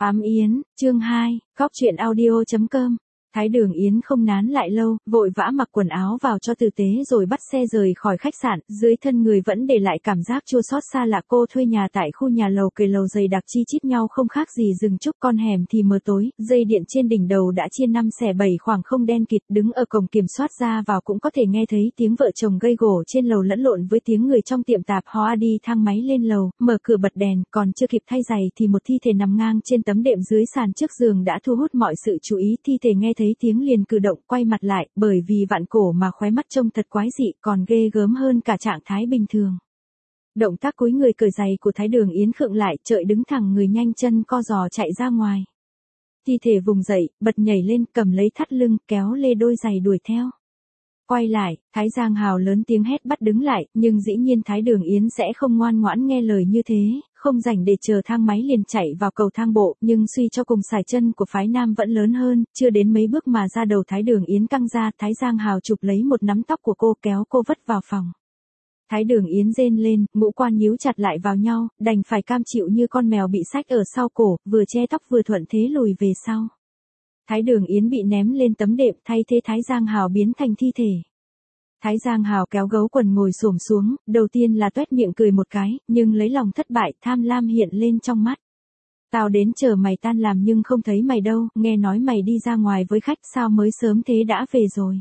Ám Yến, chương 2, góc truyện audio.com. Thái Đường Yến không nán lại lâu, vội vã mặc quần áo vào cho tử tế rồi bắt xe rời khỏi khách sạn, dưới thân người vẫn để lại cảm giác chua xót xa lạ. Cô thuê nhà tại khu nhà lầu kề lầu dày đặc chi chít nhau không khác gì rừng trúc, con hẻm thì mờ tối, dây điện trên đỉnh đầu đã chia 5/7 khoảng không đen kịt, đứng ở cổng kiểm soát ra vào cũng có thể nghe thấy tiếng vợ chồng gây gổ trên lầu lẫn lộn với tiếng người trong tiệm tạp hóa. Đi thang máy lên lầu, mở cửa bật đèn, còn chưa kịp thay giày thì một thi thể nằm ngang trên tấm đệm dưới sàn trước giường đã thu hút mọi sự chú ý. Thi thể nghe thấy tiếng liền cử động, quay mặt lại, bởi vì vặn cổ mà khóe mắt trông thật quái dị, còn ghê gớm hơn cả trạng thái bình thường. Động tác cúi người cởi giày của Thái Đường Yến khựng lại, chợi đứng thẳng người nhanh chân co giò chạy ra ngoài. Thi thể vùng dậy, bật nhảy lên, cầm lấy thắt lưng, kéo lê đôi giày đuổi theo. Quay lại, Thái Giang Hào lớn tiếng hét bắt đứng lại, nhưng dĩ nhiên Thái Đường Yến sẽ không ngoan ngoãn nghe lời như thế, không rảnh để chờ thang máy liền chạy vào cầu thang bộ, nhưng suy cho cùng sải chân của phái nam vẫn lớn hơn, chưa đến mấy bước mà da đầu Thái Đường Yến căng ra. Thái Giang Hào chụp lấy một nắm tóc của cô, kéo cô vất vào phòng. Thái Đường Yến rên lên, ngũ quan nhíu chặt lại vào nhau, đành phải cam chịu như con mèo bị xách ở sau cổ, vừa che tóc vừa thuận thế lùi về sau. Thái Đường Yến bị ném lên tấm đệm, thay thế Thái Giang Hào biến thành thi thể. Thái Giang Hào kéo gấu quần ngồi xổm xuống, đầu tiên là toét miệng cười một cái, nhưng lấy lòng thất bại, tham lam hiện lên trong mắt. Tao đến chờ mày tan làm nhưng không thấy mày đâu, nghe nói mày đi ra ngoài với khách, sao mới sớm thế đã về rồi.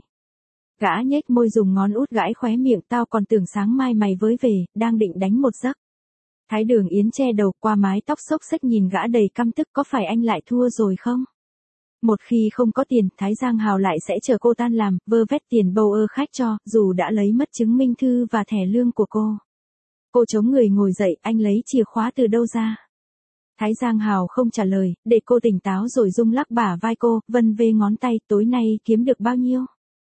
Gã nhếch môi dùng ngón út gãi khóe miệng, tao còn tưởng sáng mai mày với về, đang định đánh một giấc. Thái Đường Yến che đầu, qua mái tóc xốc xếch nhìn gã đầy căm tức, có phải anh lại thua rồi không? Một khi không có tiền, Thái Giang Hào lại sẽ chờ cô tan làm, vơ vét tiền bầu ơ khách cho, dù đã lấy mất chứng minh thư và thẻ lương của cô. Cô chống người ngồi dậy, anh lấy chìa khóa từ đâu ra? Thái Giang Hào không trả lời, để cô tỉnh táo rồi rung lắc bả vai cô, vân vê ngón tay, tối nay kiếm được bao nhiêu?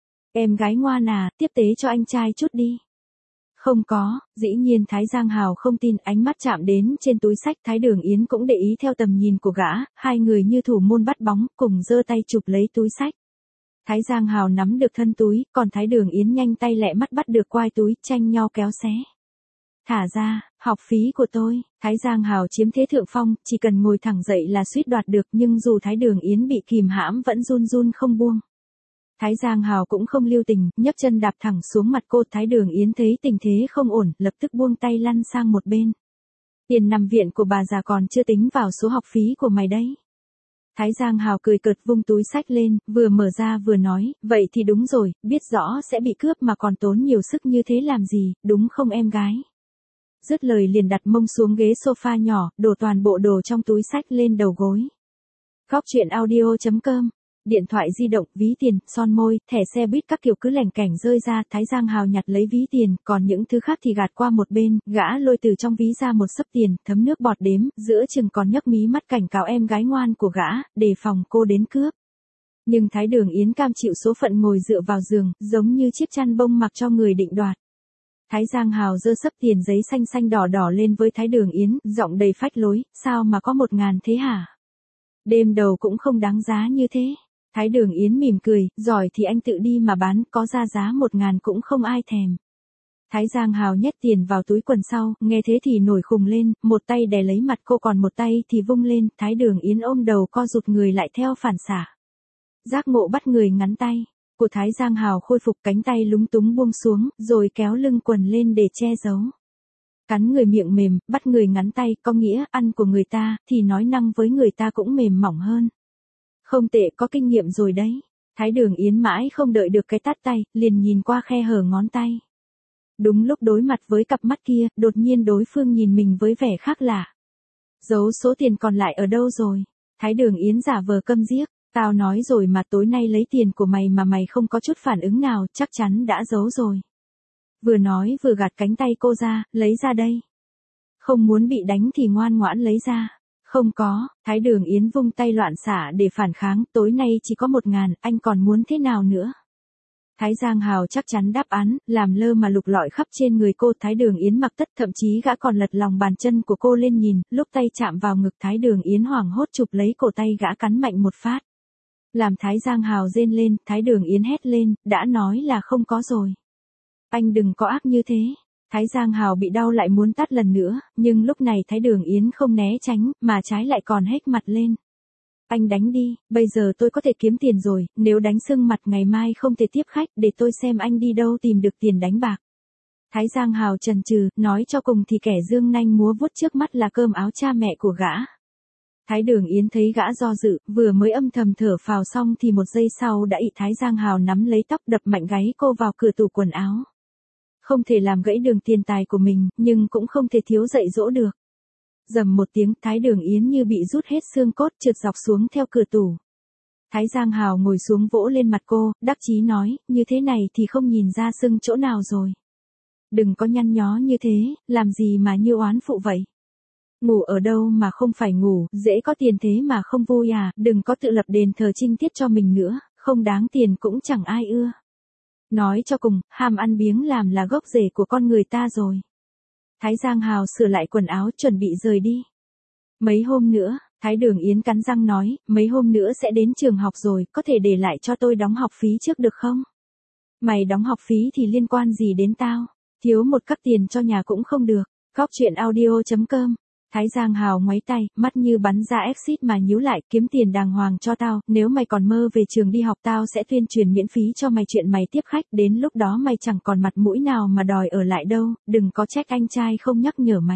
Em gái ngoan à, tiếp tế cho anh trai chút đi. Không có, dĩ nhiên Thái Giang Hào không tin, ánh mắt chạm đến trên túi xách, Thái Đường Yến cũng để ý theo tầm nhìn của gã, hai người như thủ môn bắt bóng, cùng giơ tay chụp lấy túi xách. Thái Giang Hào nắm được thân túi, còn Thái Đường Yến nhanh tay lẹ mắt bắt được quai túi, tranh nhau kéo xé. Thả ra, học phí của tôi. Thái Giang Hào chiếm thế thượng phong, chỉ cần ngồi thẳng dậy là suýt đoạt được, nhưng dù Thái Đường Yến bị kìm hãm vẫn run run không buông. Thái Giang Hào cũng không lưu tình, nhấc chân đạp thẳng xuống mặt cô. Thái Đường Yến thấy tình thế không ổn, lập tức buông tay lăn sang một bên. Tiền nằm viện của bà già còn chưa tính vào số học phí của mày đấy. Thái Giang Hào cười cợt vung túi xách lên, vừa mở ra vừa nói, vậy thì đúng rồi, biết rõ sẽ bị cướp mà còn tốn nhiều sức như thế làm gì, đúng không em gái? Dứt lời liền đặt mông xuống ghế sofa nhỏ, đổ toàn bộ đồ trong túi xách lên đầu gối. Góc truyện audio.com. Điện thoại di động, ví tiền, son môi, thẻ xe buýt các kiểu cứ lẻnh kẻnh rơi ra. Thái Giang Hào nhặt lấy ví tiền, còn những thứ khác thì gạt qua một bên. Gã lôi từ trong ví ra một xấp tiền, thấm nước bọt đếm, giữa chừng còn nhấc mí mắt cảnh cáo em gái ngoan của gã, đề phòng cô đến cướp. Nhưng Thái Đường Yến cam chịu số phận ngồi dựa vào giường, giống như chiếc chăn bông mặc cho người định đoạt. Thái Giang Hào giơ xấp tiền giấy xanh xanh đỏ đỏ lên với Thái Đường Yến, giọng đầy phách lối, sao mà có 1.000 thế hả? Đêm đầu cũng không đáng giá như thế. Thái Đường Yến mỉm cười, giỏi thì anh tự đi mà bán, có ra giá 1.000 cũng không ai thèm. Thái Giang Hào nhét tiền vào túi quần sau, nghe thế thì nổi khùng lên, một tay đè lấy mặt cô còn một tay thì vung lên. Thái Đường Yến ôm đầu co rụt người lại theo phản xạ. Giác ngộ bắt người ngắn tay của Thái Giang Hào khôi phục, cánh tay lúng túng buông xuống, rồi kéo lưng quần lên để che giấu. Cắn người miệng mềm, bắt người ngắn tay, có nghĩa ăn của người ta, thì nói năng với người ta cũng mềm mỏng hơn. Không tệ, có kinh nghiệm rồi đấy. Thái Đường Yến mãi không đợi được cái tát tay, liền nhìn qua khe hở ngón tay. Đúng lúc đối mặt với cặp mắt kia, đột nhiên đối phương nhìn mình với vẻ khác lạ. Giấu số tiền còn lại ở đâu rồi? Thái Đường Yến giả vờ câm điếc, tao nói rồi mà, tối nay lấy tiền của mày mà mày không có chút phản ứng nào, chắc chắn đã giấu rồi. Vừa nói vừa gạt cánh tay cô ra, lấy ra đây. Không muốn bị đánh thì ngoan ngoãn lấy ra. Không có. Thái Đường Yến vung tay loạn xả để phản kháng, tối nay chỉ có 1.000, anh còn muốn thế nào nữa? Thái Giang Hào chắc chắn đáp án, làm lơ mà lục lọi khắp trên người cô. Thái Đường Yến mặc tất, thậm chí gã còn lật lòng bàn chân của cô lên nhìn, lúc tay chạm vào ngực Thái Đường Yến hoảng hốt chụp lấy cổ tay gã cắn mạnh một phát. Làm Thái Giang Hào rên lên, Thái Đường Yến hét lên, đã nói là không có rồi. Anh đừng có ác như thế. Thái Giang Hào bị đau lại muốn tát lần nữa, nhưng lúc này Thái Đường Yến không né tránh, mà trái lại còn hét mặt lên. Anh đánh đi, bây giờ tôi có thể kiếm tiền rồi, nếu đánh sưng mặt ngày mai không thể tiếp khách, để tôi xem anh đi đâu tìm được tiền đánh bạc. Thái Giang Hào chần chừ, nói cho cùng thì kẻ dương nanh múa vuốt trước mắt là cơm áo cha mẹ của gã. Thái Đường Yến thấy gã do dự, vừa mới âm thầm thở phào xong thì một giây sau đã bị Thái Giang Hào nắm lấy tóc đập mạnh gáy cô vào cửa tủ quần áo. Không thể làm gãy đường tiền tài của mình, nhưng cũng không thể thiếu dạy dỗ được. Rầm một tiếng, Thái Đường Yến như bị rút hết xương cốt trượt dọc xuống theo cửa tủ. Thái Giang Hào ngồi xuống vỗ lên mặt cô, đắc chí nói, như thế này thì không nhìn ra sưng chỗ nào rồi. Đừng có nhăn nhó như thế, làm gì mà như oán phụ vậy. Ngủ ở đâu mà không phải ngủ, dễ có tiền thế mà không vui à, đừng có tự lập đền thờ trinh tiết cho mình nữa, không đáng tiền cũng chẳng ai ưa. Nói cho cùng, ham ăn biếng làm là gốc rễ của con người ta rồi. Thái Giang Hào sửa lại quần áo chuẩn bị rời đi. Mấy hôm nữa, Thái Đường Yến cắn răng nói, mấy hôm nữa sẽ đến trường học rồi, có thể để lại cho tôi đóng học phí trước được không? Mày đóng học phí thì liên quan gì đến tao? Thiếu một cắc tiền cho nhà cũng không được. Góc chuyện audio.com. Thái Giang Hào ngoáy tay, mắt như bắn ra exit mà nhíu lại, kiếm tiền đàng hoàng cho tao, nếu mày còn mơ về trường đi học tao sẽ tuyên truyền miễn phí cho mày chuyện mày tiếp khách, đến lúc đó mày chẳng còn mặt mũi nào mà đòi ở lại đâu, đừng có trách anh trai không nhắc nhở mày.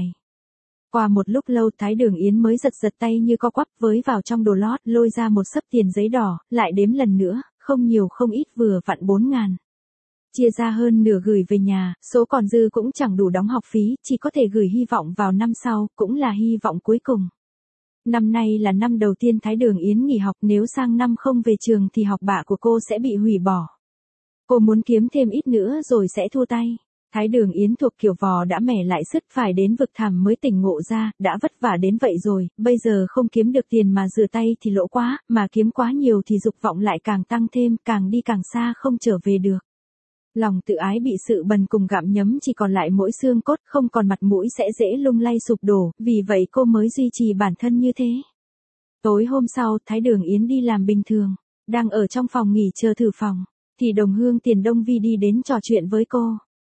Qua một lúc lâu Thái Đường Yến mới giật giật tay như co quắp với vào trong đồ lót, lôi ra một xấp tiền giấy đỏ, lại đếm lần nữa, không nhiều không ít vừa vặn 4.000. Chia ra hơn nửa gửi về nhà, số còn dư cũng chẳng đủ đóng học phí, chỉ có thể gửi hy vọng vào năm sau, cũng là hy vọng cuối cùng. Năm nay là năm đầu tiên Thái Đường Yến nghỉ học, nếu sang năm không về trường thì học bạ của cô sẽ bị hủy bỏ. Cô muốn kiếm thêm ít nữa rồi sẽ thua tay. Thái Đường Yến thuộc kiểu vò đã mẻ lại sứt, phải đến vực thẳm mới tỉnh ngộ ra, đã vất vả đến vậy rồi, bây giờ không kiếm được tiền mà rửa tay thì lỗ quá, mà kiếm quá nhiều thì dục vọng lại càng tăng thêm, càng đi càng xa không trở về được. Lòng tự ái bị sự bần cùng gặm nhấm chỉ còn lại mỗi xương cốt, không còn mặt mũi sẽ dễ lung lay sụp đổ, vì vậy cô mới duy trì bản thân như thế. Tối hôm sau, Thái Đường Yến đi làm bình thường, đang ở trong phòng nghỉ chờ thử phòng, thì đồng hương Tiền Đông Vi đi đến trò chuyện với cô.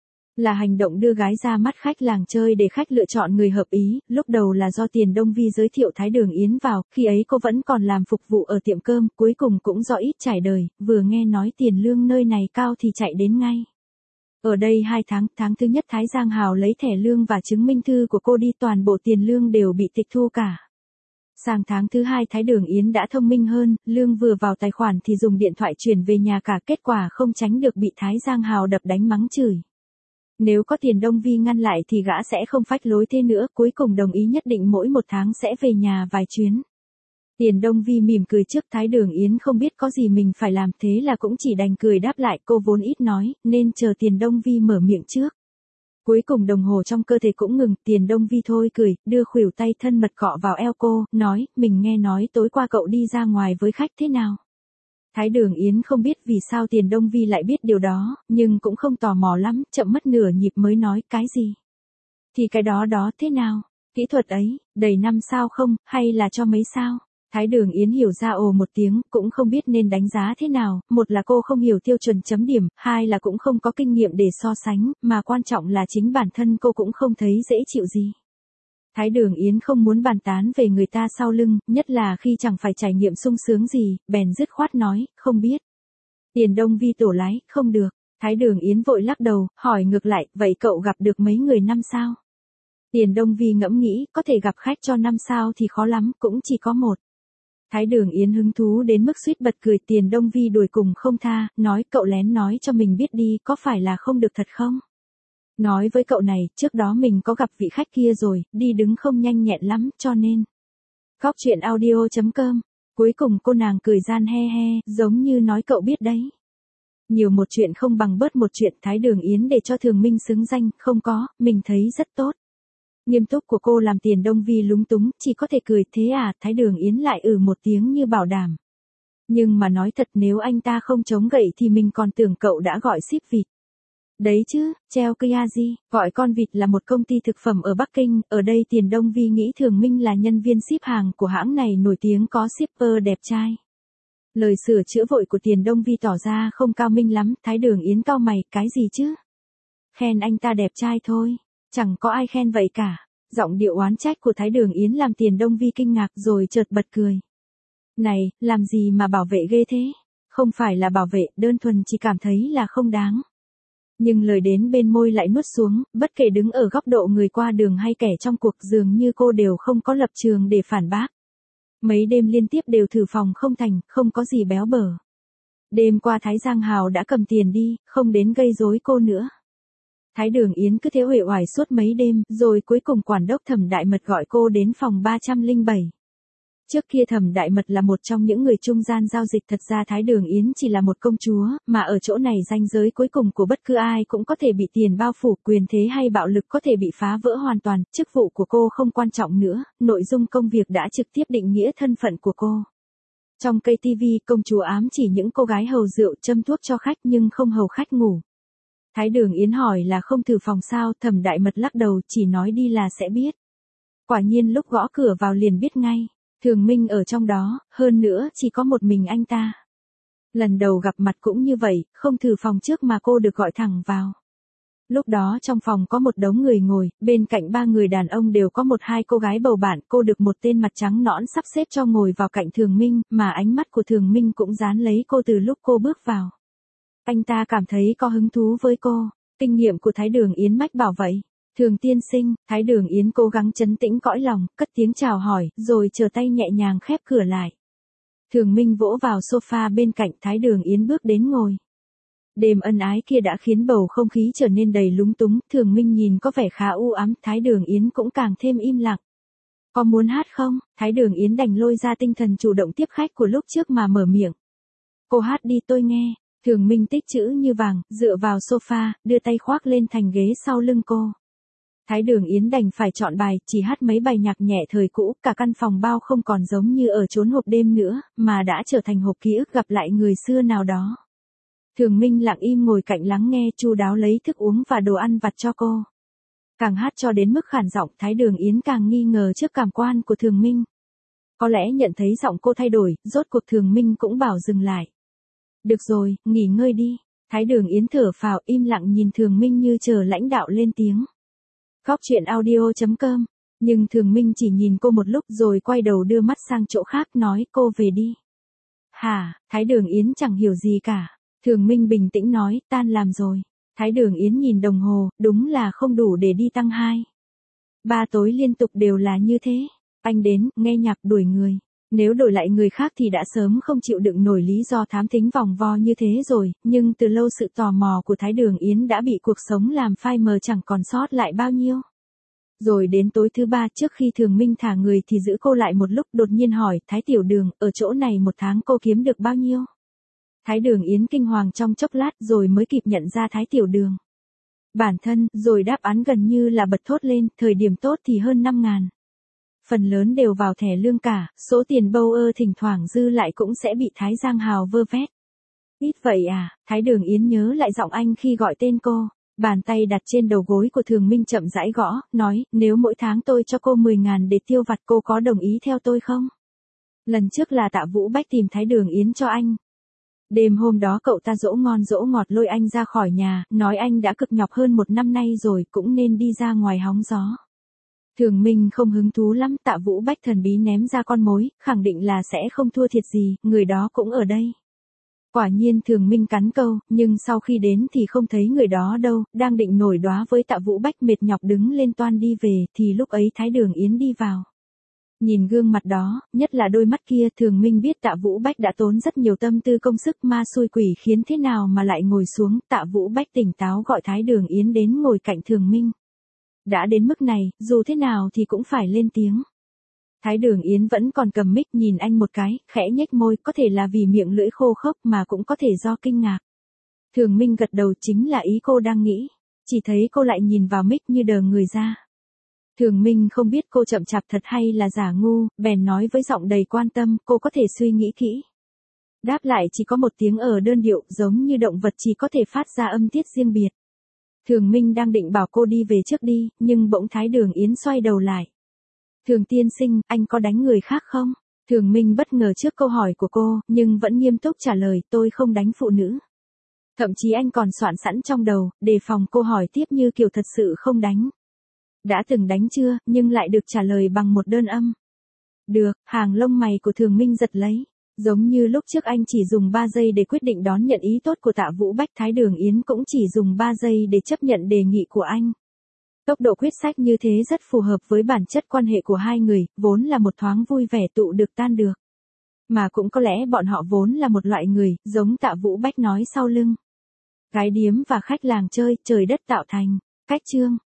Là hành động đưa gái ra mắt khách làng chơi để khách lựa chọn người hợp ý, lúc đầu là do Tiền Đông Vi giới thiệu Thái Đường Yến vào, khi ấy cô vẫn còn làm phục vụ ở tiệm cơm, cuối cùng cũng do ít trải đời, vừa nghe nói tiền lương nơi này cao thì chạy đến ngay. Ở đây 2 tháng, tháng thứ nhất Thái Giang Hào lấy thẻ lương và chứng minh thư của cô đi, toàn bộ tiền lương đều bị tịch thu cả. Sang tháng thứ 2 Thái Đường Yến đã thông minh hơn, lương vừa vào tài khoản thì dùng điện thoại chuyển về nhà cả, kết quả không tránh được bị Thái Giang Hào đập đánh mắng chửi. Nếu có Tiền Đông Vi ngăn lại thì gã sẽ không phách lối thế nữa, cuối cùng đồng ý nhất định mỗi 1 tháng sẽ về nhà vài chuyến. Tiền Đông Vi mỉm cười trước Thái Đường Yến không biết có gì mình phải làm, thế là cũng chỉ đành cười đáp lại, cô vốn ít nói, nên chờ Tiền Đông Vi mở miệng trước. Cuối cùng đồng hồ trong cơ thể cũng ngừng, Tiền Đông Vi thôi cười, đưa khuỷu tay thân mật cọ vào eo cô, nói, mình nghe nói tối qua cậu đi ra ngoài với khách thế nào? Thái Đường Yến không biết vì sao Tiền Đông Vi lại biết điều đó, nhưng cũng không tò mò lắm, chậm mất nửa nhịp mới nói, cái gì? Thì cái đó thế nào? Kỹ thuật ấy, đầy 5 sao không, hay là cho mấy sao? Thái Đường Yến hiểu ra ồ một tiếng, cũng không biết nên đánh giá thế nào, một là cô không hiểu tiêu chuẩn chấm điểm, hai là cũng không có kinh nghiệm để so sánh, mà quan trọng là chính bản thân cô cũng không thấy dễ chịu gì. Thái Đường Yến không muốn bàn tán về người ta sau lưng, nhất là khi chẳng phải trải nghiệm sung sướng gì, bèn dứt khoát nói, không biết. Tiền Đông Vi tổ lái, không được. Thái Đường Yến vội lắc đầu, hỏi ngược lại, vậy cậu gặp được mấy người 5 sao? Tiền Đông Vi ngẫm nghĩ, có thể gặp khách cho 5 sao thì khó lắm, cũng chỉ có một. Thái Đường Yến hứng thú đến mức suýt bật cười, Tiền Đông Vi đuổi cùng không tha, nói cậu lén nói cho mình biết đi, có phải là không được thật không? Nói với cậu này, trước đó mình có gặp vị khách kia rồi, đi đứng không nhanh nhẹn lắm, cho nên. Góc chuyện audio.com. Cuối cùng cô nàng cười gian he he, giống như nói cậu biết đấy. Nhiều một chuyện không bằng bớt một chuyện, Thái Đường Yến để cho Thường Minh xứng danh, không có, mình thấy rất tốt. Nghiêm túc của cô làm Tiền Đông Vi lúng túng, chỉ có thể cười, thế à, Thái Đường Yến lại một tiếng như bảo đảm. Nhưng mà nói thật, nếu anh ta không chống gậy thì mình còn tưởng cậu đã gọi ship vịt. Đấy chứ, treo Kiazi, gọi con vịt là một công ty thực phẩm ở Bắc Kinh, ở đây Tiền Đông Vi nghĩ Thường Minh là nhân viên ship hàng của hãng này nổi tiếng có shipper đẹp trai. Lời sửa chữa vội của Tiền Đông Vi tỏ ra không cao minh lắm, Thái Đường Yến cau mày, cái gì chứ? khen anh ta đẹp trai thôi. Chẳng có ai khen vậy cả. Giọng điệu oán trách của Thái Đường Yến làm Tiền Đông Vi kinh ngạc rồi chợt bật cười. Này, làm gì mà bảo vệ ghê thế? Không phải là bảo vệ, đơn thuần chỉ cảm thấy là không đáng. Nhưng lời đến bên môi lại nuốt xuống, bất kể đứng ở góc độ người qua đường hay kẻ trong cuộc dường như cô đều không có lập trường để phản bác. Mấy đêm liên tiếp đều thử phòng không thành, không có gì béo bở. Đêm qua Thái Giang Hào đã cầm tiền đi, không đến gây rối cô nữa. Thái Đường Yến cứ thế uể oải suốt mấy đêm, rồi cuối cùng quản đốc Thẩm Đại Mật gọi cô đến phòng 307. Trước kia Thẩm Đại Mật là một trong những người trung gian giao dịch, thật ra Thái Đường Yến chỉ là một công chúa, mà ở chỗ này ranh giới cuối cùng của bất cứ ai cũng có thể bị tiền bao phủ, quyền thế hay bạo lực có thể bị phá vỡ hoàn toàn, chức vụ của cô không quan trọng nữa, nội dung công việc đã trực tiếp định nghĩa thân phận của cô. Trong cây TV, công chúa ám chỉ những cô gái hầu rượu châm thuốc cho khách nhưng không hầu khách ngủ. Thái Đường Yến hỏi là không thử phòng sao, Thẩm Đại Mật lắc đầu, chỉ nói đi là sẽ biết. Quả nhiên lúc gõ cửa vào liền biết ngay. Thường Minh ở trong đó, hơn nữa chỉ có một mình anh ta. Lần đầu gặp mặt cũng như vậy, không thử phòng trước mà cô được gọi thẳng vào. Lúc đó trong phòng có một đống người ngồi, bên cạnh 3 người đàn ông đều có 1-2 cô gái bầu bạn, cô được một tên mặt trắng nõn sắp xếp cho ngồi vào cạnh Thường Minh, mà ánh mắt của Thường Minh cũng dán lấy cô từ lúc cô bước vào. Anh ta cảm thấy có hứng thú với cô, kinh nghiệm của Thái Đường Yến mách bảo vậy. Thường tiên sinh, Thái Đường Yến cố gắng trấn tĩnh cõi lòng, cất tiếng chào hỏi, rồi chờ tay nhẹ nhàng khép cửa lại. Thường Minh vỗ vào sofa bên cạnh, Thái Đường Yến bước đến ngồi. Đêm ân ái kia đã khiến bầu không khí trở nên đầy lúng túng, Thường Minh nhìn có vẻ khá u ám, Thái Đường Yến cũng càng thêm im lặng. Có muốn hát không? Thái Đường Yến đành lôi ra tinh thần chủ động tiếp khách của lúc trước mà mở miệng. Cô hát đi tôi nghe. Thường Minh tích chữ như vàng, dựa vào sofa, đưa tay khoác lên thành ghế sau lưng cô. Thái Đường Yến đành phải chọn bài, chỉ hát mấy bài nhạc nhẹ thời cũ, cả căn phòng bao không còn giống như ở chốn hộp đêm nữa, mà đã trở thành hộp ký ức gặp lại người xưa nào đó. Thường Minh lặng im ngồi cạnh lắng nghe, chu đáo lấy thức uống và đồ ăn vặt cho cô. Càng hát cho đến mức khản giọng, Thái Đường Yến càng nghi ngờ trước cảm quan của Thường Minh. Có lẽ nhận thấy giọng cô thay đổi, rốt cuộc Thường Minh cũng bảo dừng lại. Được rồi, nghỉ ngơi đi. Thái Đường Yến thở phào, im lặng nhìn Thường Minh như chờ lãnh đạo lên tiếng. Góc chuyện audio.com. Nhưng Thường Minh chỉ nhìn cô một lúc rồi quay đầu đưa mắt sang chỗ khác, nói cô về đi. Hả? Thái Đường Yến chẳng hiểu gì cả. Thường Minh bình tĩnh nói, tan làm rồi. Thái Đường Yến nhìn đồng hồ, đúng là không đủ để đi tăng 2-3 tối liên tục đều là như thế. Anh đến, nghe nhạc đuổi người. Nếu đổi lại người khác thì đã sớm không chịu đựng nổi lý do thám thính vòng vo như thế rồi, nhưng từ lâu sự tò mò của Thái Đường Yến đã bị cuộc sống làm phai mờ chẳng còn sót lại bao nhiêu. Rồi đến tối thứ 3 trước khi Thường Minh thả người thì giữ cô lại một lúc, đột nhiên hỏi, Thái Tiểu Đường, ở chỗ này 1 tháng cô kiếm được bao nhiêu? Thái Đường Yến kinh hoàng trong chốc lát rồi mới kịp nhận ra Thái Tiểu Đường. Bản thân, rồi đáp án gần như là bật thốt lên, thời điểm tốt thì hơn 5.000. Phần lớn đều vào thẻ lương cả, số tiền bâu ơ thỉnh thoảng dư lại cũng sẽ bị Thái Giang Hào vơ vét. Ít vậy à? Thái Đường Yến nhớ lại giọng anh khi gọi tên cô. Bàn tay đặt trên đầu gối của Thường Minh chậm rãi gõ, nói, nếu mỗi tháng tôi cho cô 10.000 để tiêu vặt cô có đồng ý theo tôi không? Lần trước là Tạ Vũ Bách tìm Thái Đường Yến cho anh. Đêm hôm đó cậu ta dỗ ngon dỗ ngọt lôi anh ra khỏi nhà, nói anh đã cực nhọc hơn 1 năm nay rồi, cũng nên đi ra ngoài hóng gió. Thường Minh không hứng thú lắm, Tạ Vũ Bách thần bí ném ra con mối, khẳng định là sẽ không thua thiệt gì, người đó cũng ở đây. Quả nhiên Thường Minh cắn câu, nhưng sau khi đến thì không thấy người đó đâu, đang định nổi đoá với Tạ Vũ Bách mệt nhọc đứng lên toan đi về, thì lúc ấy Thái Đường Yến đi vào. Nhìn gương mặt đó, nhất là đôi mắt kia, Thường Minh biết Tạ Vũ Bách đã tốn rất nhiều tâm tư công sức, ma xui quỷ khiến thế nào mà lại ngồi xuống. Tạ Vũ Bách tỉnh táo gọi Thái Đường Yến đến ngồi cạnh Thường Minh. Đã đến mức này, dù thế nào thì cũng phải lên tiếng. Thái Đường Yến vẫn còn cầm mic nhìn anh một cái, khẽ nhếch môi, có thể là vì miệng lưỡi khô khốc mà cũng có thể do kinh ngạc. Thường Minh gật đầu, chính là ý cô đang nghĩ. Chỉ thấy cô lại nhìn vào mic như đờ người ra. Thường Minh không biết cô chậm chạp thật hay là giả ngu, bèn nói với giọng đầy quan tâm, cô có thể suy nghĩ kỹ. Đáp lại chỉ có một tiếng ở đơn điệu, giống như động vật chỉ có thể phát ra âm tiết riêng biệt. Thường Minh đang định bảo cô đi về trước đi, nhưng bỗng Thái Đường Yến xoay đầu lại. Thường tiên sinh, anh có đánh người khác không? Thường Minh bất ngờ trước câu hỏi của cô, nhưng vẫn nghiêm túc trả lời, tôi không đánh phụ nữ. Thậm chí anh còn soạn sẵn trong đầu, đề phòng cô hỏi tiếp như kiểu thật sự không đánh. Đã từng đánh chưa, nhưng lại được trả lời bằng một đơn âm. Được, hàng lông mày của Thường Minh giật lấy. Giống như lúc trước anh chỉ dùng 3 giây để quyết định đón nhận ý tốt của Tạ Vũ Bách, Thái Đường Yến cũng chỉ dùng 3 giây để chấp nhận đề nghị của anh. Tốc độ quyết sách như thế rất phù hợp với bản chất quan hệ của hai người, vốn là một thoáng vui vẻ tụ được tan được. Mà cũng có lẽ bọn họ vốn là một loại người, giống Tạ Vũ Bách nói sau lưng. Gái điếm và khách làng chơi, trời đất tạo thành. Cách chương